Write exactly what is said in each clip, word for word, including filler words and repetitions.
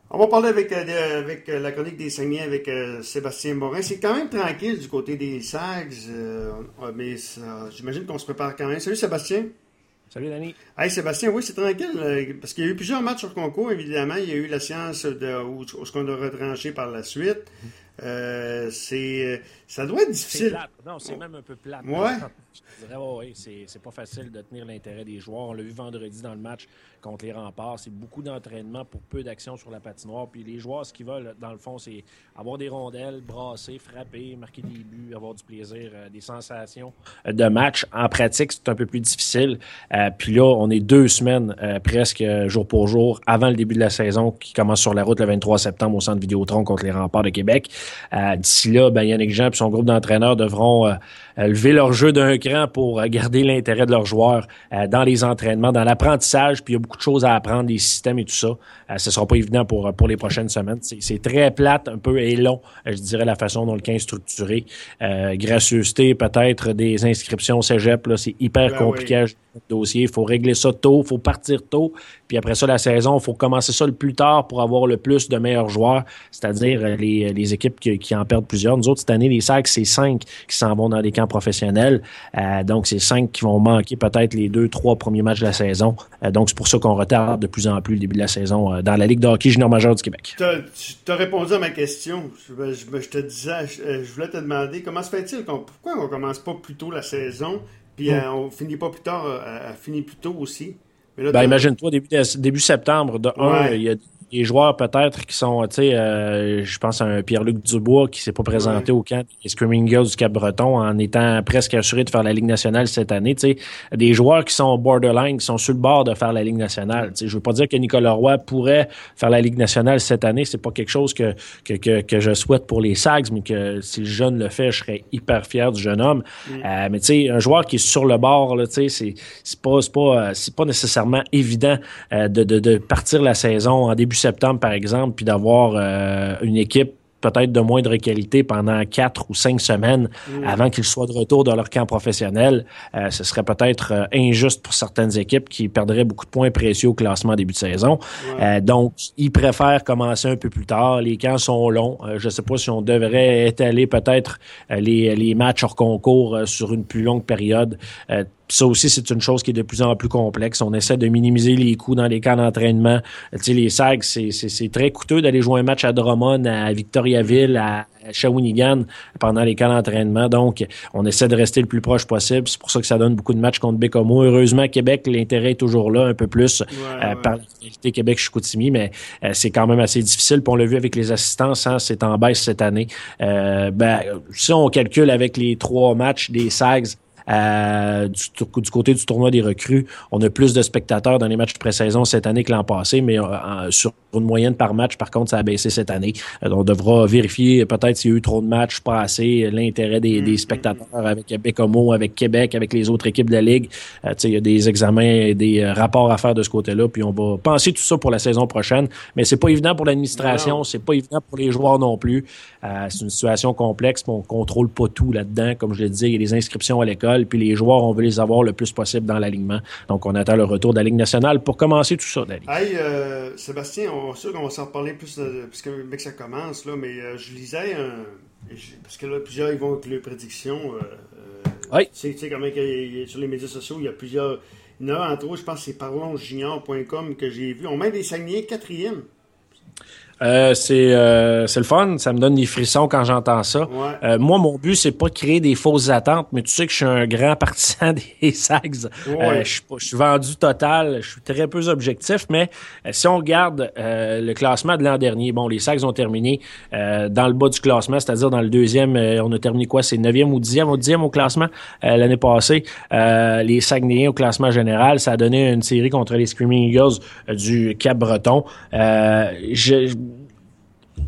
On va parler avec, euh, avec euh, la chronique des Saguenay avec euh, Sébastien Morin. C'est quand même tranquille du côté des Sags, euh, mais ça, j'imagine qu'on se prépare quand même. Salut Sébastien. Salut Danny. Hey Sébastien, oui, c'est tranquille, euh, parce qu'il y a eu plusieurs matchs sur concours, évidemment. Il y a eu la séance de, où, où ce qu'on a retranché par la suite. Euh, c'est, ça doit être difficile. C'est plate. Non, c'est même un peu plate. Ouais. Je dirais, ouais, ouais, c'est, c'est pas facile de tenir l'intérêt des joueurs. On l'a vu vendredi dans le match contre les Remparts. C'est beaucoup d'entraînement pour peu d'action sur la patinoire. Puis les joueurs, ce qu'ils veulent, dans le fond, c'est avoir des rondelles, brasser, frapper, marquer des buts, avoir du plaisir, euh, des sensations de match. En pratique, c'est un peu plus difficile. Euh, puis là, on est deux semaines euh, presque euh, jour pour jour avant le début de la saison qui commence sur la route le vingt-trois septembre au Centre Vidéotron contre les Remparts de Québec. Euh, d'ici là, ben, Yannick Jean et son groupe d'entraîneurs devront euh, lever leur jeu d'un cran pour euh, garder l'intérêt de leurs joueurs euh, dans les entraînements, dans l'apprentissage. Puis il y a beaucoup de choses à apprendre, des systèmes et tout ça. Euh, ce ne sera pas évident pour, pour les prochaines semaines. C'est, c'est très plate, un peu et long, euh, je dirais, la façon dont le camp est structuré. Euh, gracieuseté, peut-être des inscriptions au cégep, là, c'est hyper ben compliqué oui. Le dossier. Il faut régler ça tôt, il faut partir tôt. Puis après ça, la saison, il faut commencer ça le plus tard pour avoir le plus de meilleurs joueurs, c'est-à-dire les, les équipes qui, qui en perdent plusieurs. Nous autres, cette année, les Sacs, c'est cinq qui s'en vont dans les camps professionnels. Euh, donc, c'est cinq qui vont manquer peut-être les deux, trois premiers matchs de la saison. Euh, donc, c'est pour ça qu'on retarde de plus en plus le début de la saison euh, dans la Ligue de hockey junior majeur du Québec. Tu as répondu à ma question. Je, je, je te disais, je, je voulais te demander, comment se fait-il qu'on, pourquoi on ne commence pas plus tôt la saison, puis mmh. euh, on finit pas plus tard, euh, finit plus tôt aussi? Mais là, ben, imagine-toi, début, de, début septembre, de un, ouais. il y a des joueurs peut-être qui sont, tu sais, euh, je pense à un Pierre-Luc Dubois qui s'est pas présenté ouais. au camp des Screaming Girls du Cap-Breton en étant presque assuré de faire la Ligue nationale cette année. Tu sais, des joueurs qui sont borderline, qui sont sur le bord de faire la Ligue nationale. Tu sais, je veux pas dire que Nicolas Roy pourrait faire la Ligue nationale cette année. C'est pas quelque chose que que que, que je souhaite pour les Sags, mais que si le jeune le fait, je serais hyper fier du jeune homme. Mm. Euh, mais tu sais, un joueur qui est sur le bord, là, tu sais, c'est c'est pas c'est pas c'est pas nécessairement évident euh, de, de de partir la saison en début septembre, par exemple, puis d'avoir euh, une équipe peut-être de moindre qualité pendant quatre ou cinq semaines mmh. avant qu'ils soient de retour dans leur camp professionnel. Euh, ce serait peut-être euh, injuste pour certaines équipes qui perdraient beaucoup de points précieux au classement en début de saison. Ouais. Euh, donc, ils préfèrent commencer un peu plus tard. Les camps sont longs. Euh, je ne sais pas si on devrait étaler peut-être euh, les, les matchs hors concours euh, sur une plus longue période. Euh, Ça aussi, c'est une chose qui est de plus en plus complexe. On essaie de minimiser les coûts dans les camps d'entraînement. Tu sais, les Sags, c'est, c'est, c'est très coûteux d'aller jouer un match à Drummond, à Victoriaville, à Shawinigan pendant les camps d'entraînement. Donc, on essaie de rester le plus proche possible. C'est pour ça que ça donne beaucoup de matchs contre Bécomo. Heureusement, Québec, l'intérêt est toujours là, un peu plus ouais, euh, ouais. par la finalité Québec-Chicoutimi, mais euh, c'est quand même assez difficile. Puis on l'a vu avec les assistances, hein, c'est en baisse cette année. Euh, ben, si on calcule avec les trois matchs des Sags, Euh, du, du côté du tournoi des recrues, on a plus de spectateurs dans les matchs de pré-saison cette année que l'an passé, mais euh, sur une moyenne par match, par contre, ça a baissé cette année. Euh, on devra vérifier peut-être s'il y a eu trop de matchs, pas assez, l'intérêt des, des spectateurs avec Bécomo, avec Québec, avec les autres équipes de la Ligue. Euh, il y a des examens et des euh, rapports à faire de ce côté-là, puis on va penser tout ça pour la saison prochaine. Mais c'est pas évident pour l'administration, non. c'est pas évident pour les joueurs non plus. Euh, c'est une situation complexe, mais on contrôle pas tout là-dedans. Comme je le disais, il y a des inscriptions à l'école, puis les joueurs, on veut les avoir le plus possible dans l'alignement. Donc, on attend le retour de la Ligue nationale pour commencer tout ça, Dali. Hey, euh, Sébastien, on sûr qu'on va s'en reparler plus, euh, parce que, que ça commence, là, mais euh, je lisais, un, parce que là, plusieurs, ils vont avec leurs prédictions. Euh, oui. Tu sais comment il y a, sur les médias sociaux, il y a plusieurs... Il y en a, entre autres, je pense que c'est parlons junior point com que j'ai vu. On met des Saguenayens quatrième. Euh, c'est euh, c'est le fun, ça me donne des frissons quand j'entends ça. Ouais. Euh, moi, mon but, c'est pas de créer des fausses attentes, mais tu sais que je suis un grand partisan des Sags. Ouais. Euh, je suis je suis vendu total, je suis très peu objectif, mais euh, si on regarde euh, le classement de l'an dernier, bon, les Sags ont terminé euh, dans le bas du classement, c'est-à-dire dans le deuxième, euh, on a terminé quoi, c'est neuvième ou dixième, au dixième au classement euh, l'année passée. Euh, les Saguenayens au classement général, ça a donné une série contre les Screaming Eagles euh, du Cap-Breton. Euh, je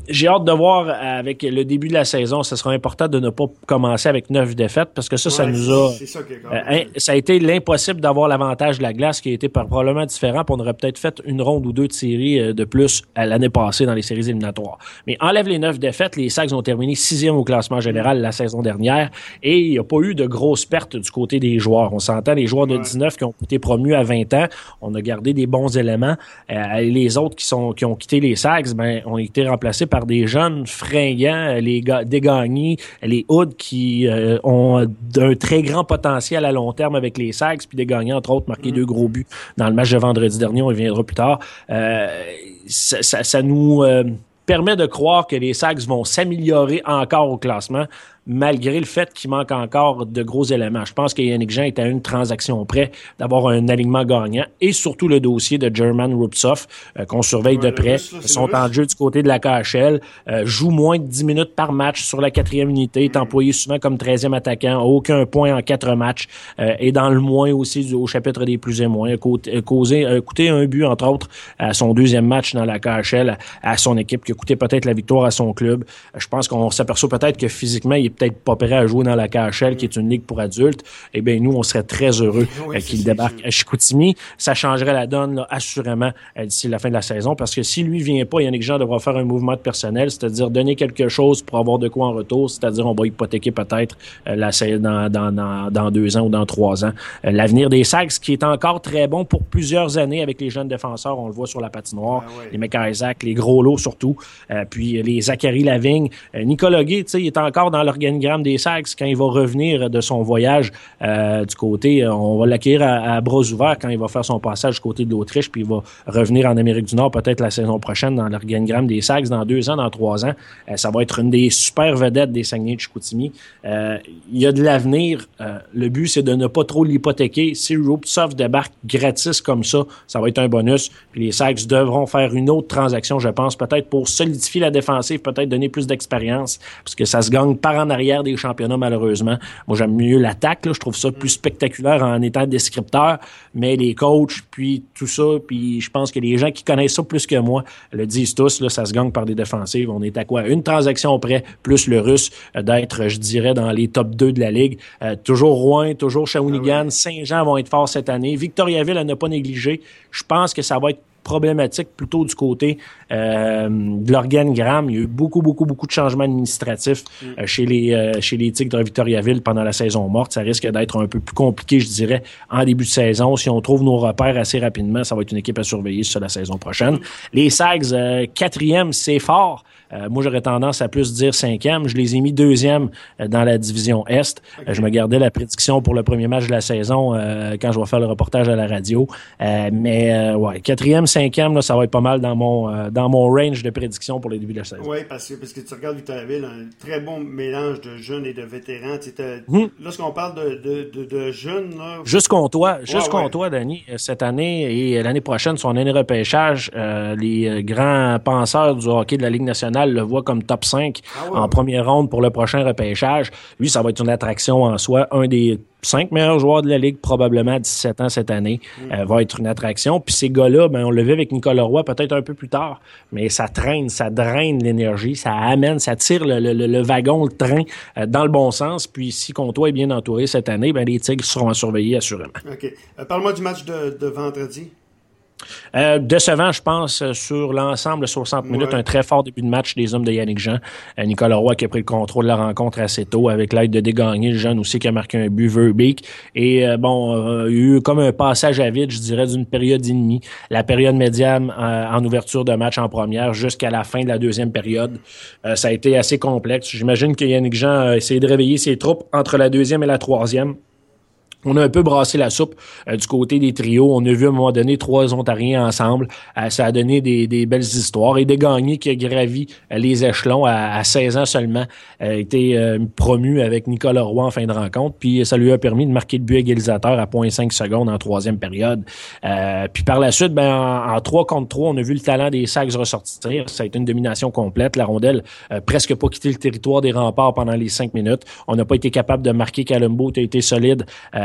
j'ai hâte de voir avec le début de la saison, ce sera important de ne pas commencer avec neuf défaites parce que ça, ouais, ça nous a... C'est ça, qui est euh, ça a été l'impossible d'avoir l'avantage de la glace qui a été probablement différent. Puis on aurait peut-être fait une ronde ou deux de séries de plus à l'année passée dans les séries éliminatoires. Mais enlève les neuf défaites, les Sags ont terminé sixième au classement général mmh. la saison dernière et il n'y a pas eu de grosses pertes du côté des joueurs. On s'entend, les joueurs de ouais. dix-neuf qui ont été promus à vingt ans, on a gardé des bons éléments. Euh, les autres qui sont qui ont quitté les Sags, ben, ont été remplacés par des jeunes fringants, les gars, Desgagnés, les Hoods qui euh, ont un très grand potentiel à long terme avec les Sags, puis Desgagnés, entre autres, marqué mmh. deux gros buts dans le match de vendredi dernier, on y viendra plus tard. Euh, ça, ça, ça nous euh, permet de croire que les Sags vont s'améliorer encore au classement, malgré le fait qu'il manque encore de gros éléments. Je pense que Yannick Jean est à une transaction près d'avoir un alignement gagnant et surtout le dossier de German Rubtsov euh, qu'on surveille ouais, de près. Russe, là, Ils sont en jeu du côté de la K H L, euh, joue moins de dix minutes par match sur la quatrième unité, est employé souvent comme treizième attaquant, aucun point en quatre matchs, euh, et dans le moins aussi du, au chapitre des plus et moins, a causé, a coûté un but entre autres à son deuxième match dans la K H L, à, à son équipe, qui a coûté peut-être la victoire à son club. Euh, je pense qu'on s'aperçoit peut-être que physiquement, il est peut-être pas prêt à jouer dans la K H L, qui est une ligue pour adultes. Eh bien, nous, on serait très heureux oui, euh, qu'il débarque sûr. à Chicoutimi. Ça changerait la donne, là, assurément, euh, d'ici la fin de la saison, parce que si lui vient pas, Yannick Jean devra faire un mouvement de personnel, c'est-à-dire donner quelque chose pour avoir de quoi en retour, c'est-à-dire on va hypothéquer peut-être euh, la dans, dans, dans, dans deux ans ou dans trois ans. Euh, l'avenir des Sags, qui est encore très bon pour plusieurs années avec les jeunes défenseurs, on le voit sur la patinoire, ah, ouais. les Mecca Isaac, les gros lots surtout, euh, puis les Zachary Lavigne. Euh, Nicolas Guay, tu sais, il est encore dans l'organigramme des Sags quand il va revenir de son voyage euh, du côté, on va l'accueillir à, à bras ouverts quand il va faire son passage du côté de l'Autriche, puis il va revenir en Amérique du Nord peut-être la saison prochaine dans l'organigramme des Sags, dans deux ans, dans trois ans. Euh, ça va être une des super vedettes des Saguenay de Chicoutimi. Euh, il y a de l'avenir. Euh, le but, c'est de ne pas trop l'hypothéquer. Si Rubtsov débarque gratis comme ça, ça va être un bonus. Puis les Sags devront faire une autre transaction, je pense, peut-être pour solidifier la défensive, peut-être donner plus d'expérience, parce que ça se gagne par en arrière des championnats, malheureusement. Moi, j'aime mieux l'attaque, là. Je trouve ça plus spectaculaire en étant descripteur, mais les coachs, puis tout ça, puis je pense que les gens qui connaissent ça plus que moi le disent tous, là, ça se gagne par des défensives. On est à quoi? Une transaction près, plus le Russe, euh, d'être, je dirais, dans les top deux de la Ligue. Euh, toujours Rouen, toujours Shawinigan, ah oui. Saint-Jean vont être forts cette année. Victoriaville, à ne pas négliger. Je pense que ça va être problématique plutôt du côté euh, de l'organigramme. Il y a eu beaucoup, beaucoup, beaucoup de changements administratifs euh, chez les euh, chez les Tigres de Victoriaville pendant la saison morte. Ça risque d'être un peu plus compliqué, je dirais, en début de saison. Si on trouve nos repères assez rapidement, ça va être une équipe à surveiller sur la saison prochaine. Les Sags, euh, quatrième, c'est fort. Euh, moi, j'aurais tendance à plus dire cinquième. Je les ai mis deuxième euh, dans la division Est. Okay. Euh, je me gardais la prédiction pour le premier match de la saison euh, quand je vais faire le reportage à la radio. Euh, mais euh, ouais, quatrième, cinquième, là, ça va être pas mal dans mon euh, dans mon range de prédiction pour le début de la saison. Oui, parce que, parce que tu regardes Victoriaville, un très bon mélange de jeunes et de vétérans. Mmh. Lorsqu'on parle de, de, de, de jeunes... Là... Juste contre toi, juste ouais, contre ouais. toi, Danny, cette année et l'année prochaine, son année de repêchage, euh, les grands penseurs du hockey de la Ligue nationale le voit comme top cinq ah ouais. en première ronde pour le prochain repêchage. Lui, ça va être une attraction en soi. Un des cinq meilleurs joueurs de la Ligue, probablement à dix-sept ans cette année, mm. euh, va être une attraction. Puis ces gars-là, ben, on le vu avec Nicolas Roy peut-être un peu plus tard, mais ça traîne, ça draine l'énergie, ça amène, ça tire le, le, le wagon, le train euh, dans le bon sens. Puis si Comtois est bien entouré cette année, ben, les Tigres seront à surveiller assurément. OK. Euh, parle-moi du match de, de vendredi. Euh, décevant, je pense, sur l'ensemble de soixante minutes, ouais. un très fort début de match des hommes de Yannick Jean. Euh, Nicolas Roy qui a pris le contrôle de la rencontre assez tôt avec l'aide de Desgagnés, le jeune aussi qui a marqué un but, Verbeek. Et euh, bon, euh, il y a eu comme un passage à vide, je dirais, d'une période et demie. La période médiane euh, en ouverture de match en première jusqu'à la fin de la deuxième période. Euh, ça a été assez complexe. J'imagine que Yannick Jean a essayé de réveiller ses troupes entre la deuxième et la troisième. On a un peu brassé la soupe euh, du côté des trios. On a vu à un moment donné trois Ontariens ensemble. Euh, ça a donné des, des belles histoires. Et Desgagnés qui a gravi euh, les échelons à, à seize ans seulement, a euh, été euh, promu avec Nicolas Roy en fin de rencontre. Puis ça lui a permis de marquer le but égalisateur à zéro virgule cinq secondes en troisième période. Euh, puis par la suite, ben en, en trois contre trois, on a vu le talent des Sags ressortir. Ça a été une domination complète. La rondelle euh, presque pas quitté le territoire des remparts pendant les cinq minutes. On n'a pas été capable de marquer. Calumbo a été solide. Euh,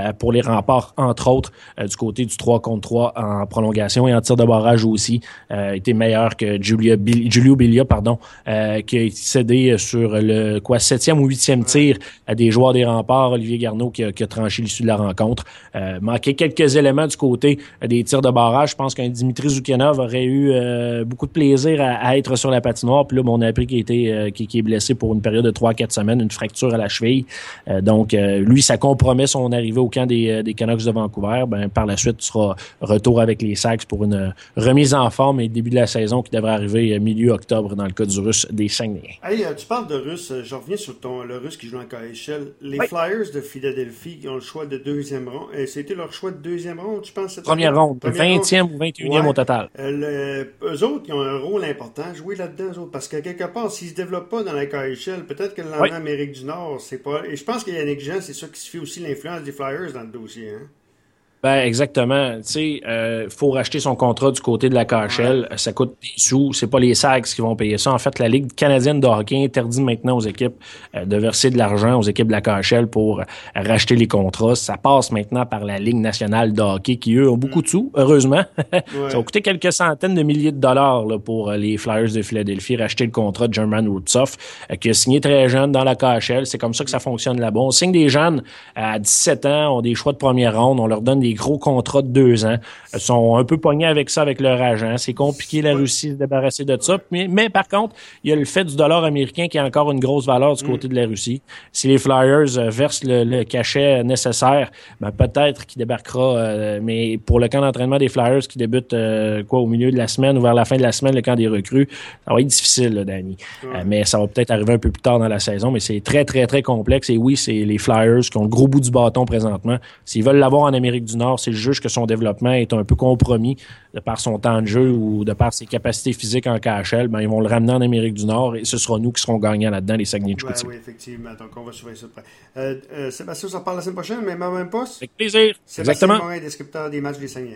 euh, pour les remparts, entre autres, euh, du côté du trois contre trois en prolongation et en tir de barrage aussi, euh, était meilleur que Giulio, Bil- Giulio Biglia, pardon, euh, qui a été cédé sur le quoi septième ou huitième tir à des joueurs des remparts. Olivier Garneau qui a, qui a tranché l'issue de la rencontre. Euh, manquait quelques éléments du côté des tirs de barrage. Je pense qu'un Dimitri Zoukhanov aurait eu euh, beaucoup de plaisir à, à être sur la patinoire. Puis là, on a appris qu'il était euh, qu'il, qu'il est blessé pour une période de trois à quatre semaines, une fracture à la cheville. Euh, donc, euh, lui, ça compromet son arrivée au camp des, des Canucks de Vancouver. Ben, par la suite, tu seras retour avec les Sags pour une remise en forme et début de la saison qui devrait arriver milieu octobre dans le cas du Russe des Saguenay. Hey, tu parles de Russe. Je reviens sur ton, le Russe qui joue en K H L. Les oui. Flyers de Philadelphie qui ont le choix de deuxième ronde. C'était leur choix de deuxième ronde, tu penses? Première ronde. vingtième ou vingt et unième ouais. au total. Euh, le, eux autres, ils ont un rôle important à jouer là-dedans, eux autres. Parce que quelque part, s'ils ne se développent pas dans la K H L, peut-être que l'an oui. Amérique du Nord, c'est pas. Et je pense qu'il y a Yannick Jean, c'est ça qui se fait aussi l'influence des Flyers dans le dossier, hein? Ben exactement. Tu sais, euh, faut racheter son contrat du côté de la K H L. Ouais. Ça coûte des sous. C'est pas les Sags qui vont payer ça. En fait, la Ligue canadienne de hockey interdit maintenant aux équipes euh, de verser de l'argent aux équipes de la K H L pour euh, racheter les contrats. Ça passe maintenant par la Ligue nationale de hockey qui, eux, ont beaucoup de sous, heureusement. Ouais. Ça va coûter quelques centaines de milliers de dollars là, pour euh, les Flyers de Philadelphie racheter le contrat de German Rubtsov, euh, qui a signé très jeune dans la K H L. C'est comme ça que ça fonctionne là-bas. On signe des jeunes à dix-sept ans, ont des choix de première ronde, on leur donne des gros contrats de deux ans. Ils sont un peu pognés avec ça avec leur agent. C'est compliqué la Russie de se débarrasser de ça. Mais, mais par contre, il y a le fait du dollar américain qui a encore une grosse valeur du côté de la Russie. Si les Flyers euh, versent le, le cachet nécessaire, ben peut-être qu'il débarquera. Euh, mais pour le camp d'entraînement des Flyers qui débute euh, quoi au milieu de la semaine ou vers la fin de la semaine, le camp des recrues, ça va être difficile, là, Danny. Euh, mais ça va peut-être arriver un peu plus tard dans la saison. Mais c'est très, très, très complexe. Et oui, c'est les Flyers qui ont le gros bout du bâton présentement. S'ils veulent l'avoir en Amérique du Nord, c'est juge que son développement est un peu compromis de par son temps de jeu ou de par ses capacités physiques en K H L, ben ils vont le ramener en Amérique du Nord et ce sera nous qui serons gagnants là-dedans, les Saguenay de Chicoutimi. Ben oui, effectivement. Donc, on va surveiller ça de près. Euh, euh, Sébastien, on s'en parle la semaine prochaine, mais même poste. Avec plaisir. Sébastien Exactement. Morin, descripteur des matchs des Saguenay.